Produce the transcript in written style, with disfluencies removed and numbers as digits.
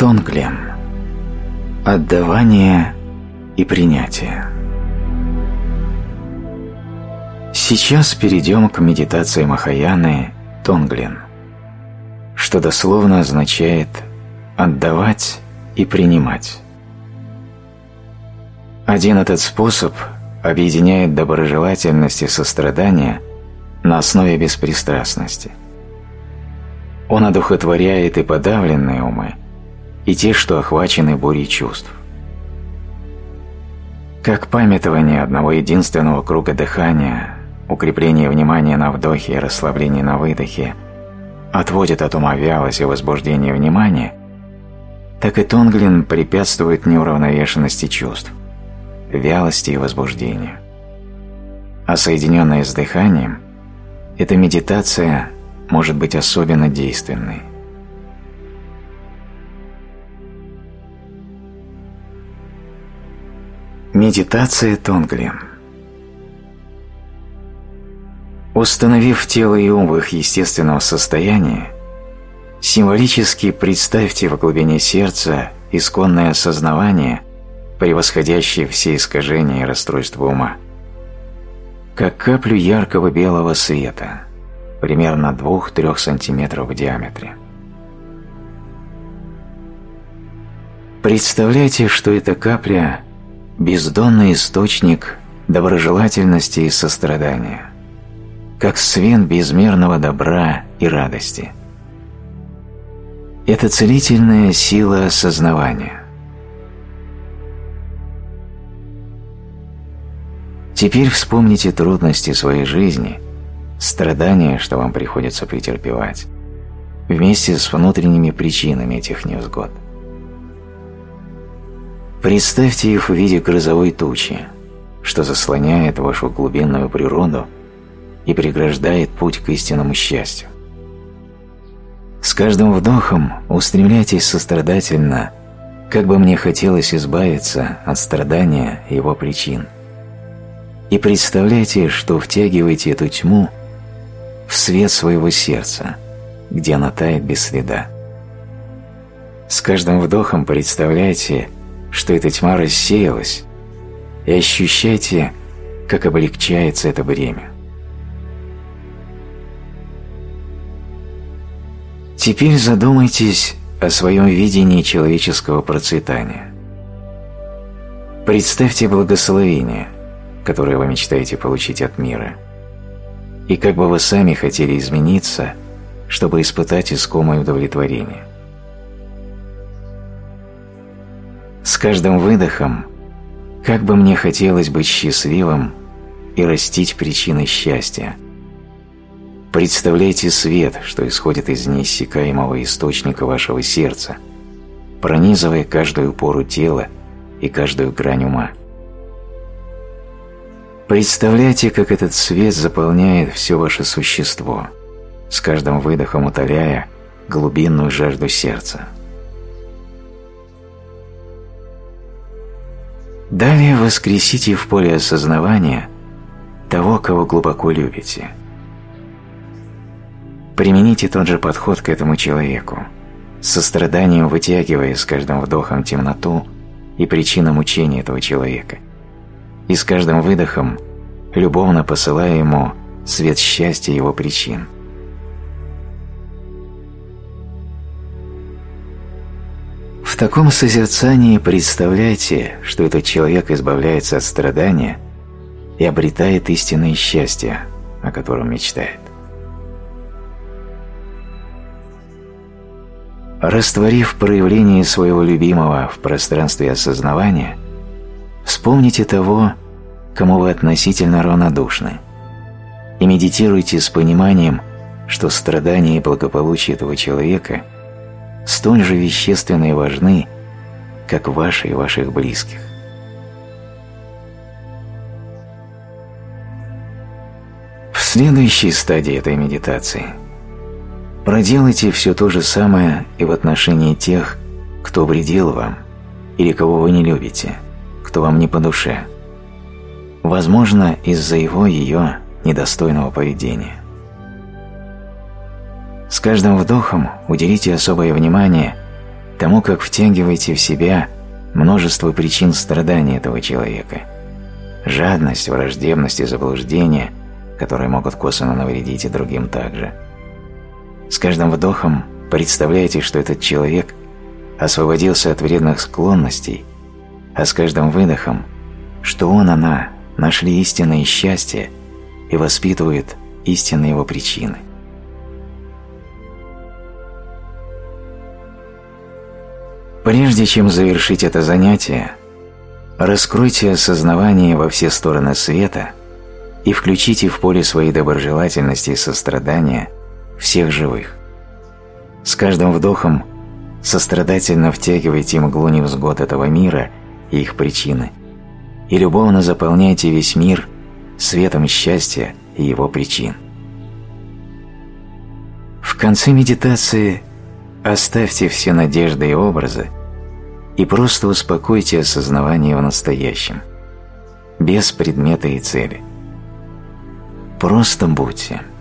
Тонглен. Отдавание и принятие. Сейчас перейдем к медитации Махаяны Тонглен, что дословно означает «отдавать и принимать». Один этот способ объединяет доброжелательность и сострадание на основе беспристрастности. Он одухотворяет и подавленные умы, и те, что охвачены бурей чувств. Как памятование одного единственного круга дыхания, укрепление внимания на вдохе и расслабление на выдохе отводит от ума вялость и возбуждение внимания, так и Тонглен препятствует неуравновешенности чувств, вялости и возбуждению. А соединенная с дыханием, эта медитация может быть особенно действенной. Медитация Тонглен. Установив тело и ум в их естественном состоянии, символически представьте в глубине сердца исконное осознавание, превосходящее все искажения и расстройства ума, как каплю яркого белого света, примерно 2-3 см в диаметре. Представляйте, что эта капля – бездонный источник доброжелательности и сострадания, как свет безмерного добра и радости. Это целительная сила осознавания. Теперь вспомните трудности своей жизни, страдания, что вам приходится претерпевать, вместе с внутренними причинами этих невзгод. Представьте их в виде грозовой тучи, что заслоняет вашу глубинную природу и преграждает путь к истинному счастью. С каждым вдохом устремляйтесь сострадательно, как бы мне хотелось избавиться от страдания и его причин, и представляйте, что втягиваете эту тьму в свет своего сердца, где она тает без следа. С каждым вдохом представляйте, что эта тьма рассеялась, и ощущайте, как облегчается это бремя. Теперь задумайтесь о своем видении человеческого процветания. Представьте благословение, которое вы мечтаете получить от мира, и как бы вы сами хотели измениться, чтобы испытать искомое удовлетворение. С каждым выдохом, как бы мне хотелось быть счастливым и растить причины счастья. Представляйте свет, что исходит из неиссякаемого источника вашего сердца, пронизывая каждую пору тела и каждую грань ума. Представляйте, как этот свет заполняет все ваше существо, с каждым выдохом утоляя глубинную жажду сердца. Далее воскресите в поле осознавания того, кого глубоко любите. Примените тот же подход к этому человеку, с состраданием вытягивая с каждым вдохом темноту и причину мучения этого человека, и с каждым выдохом любовно посылая ему свет счастья его причин. В таком созерцании представляйте, что этот человек избавляется от страдания и обретает истинное счастье, о котором мечтает. Растворив проявление своего любимого в пространстве осознавания, вспомните того, кому вы относительно равнодушны, и медитируйте с пониманием, что страдания и благополучие этого человека столь же вещественны и важны, как ваши и ваших близких. В следующей стадии этой медитации проделайте все то же самое и в отношении тех, кто вредил вам или кого вы не любите, кто вам не по душе, возможно, из-за его/ее недостойного поведения. С каждым вдохом уделите особое внимание тому, как втягиваете в себя множество причин страданий этого человека, жадность, враждебность и заблуждения, которые могут косвенно навредить и другим также. С каждым вдохом представляете, что этот человек освободился от вредных склонностей, а с каждым выдохом, что он, она нашли истинное счастье и воспитывают истинные его причины. Прежде чем завершить это занятие, раскройте осознавание во все стороны света и включите в поле своей доброжелательности и сострадания всех живых. С каждым вдохом сострадательно втягивайте мглу невзгод этого мира и их причины, и любовно заполняйте весь мир светом счастья и его причин. В конце медитации оставьте все надежды и образы и просто успокойте осознавание в настоящем, без предмета и цели. Просто будьте.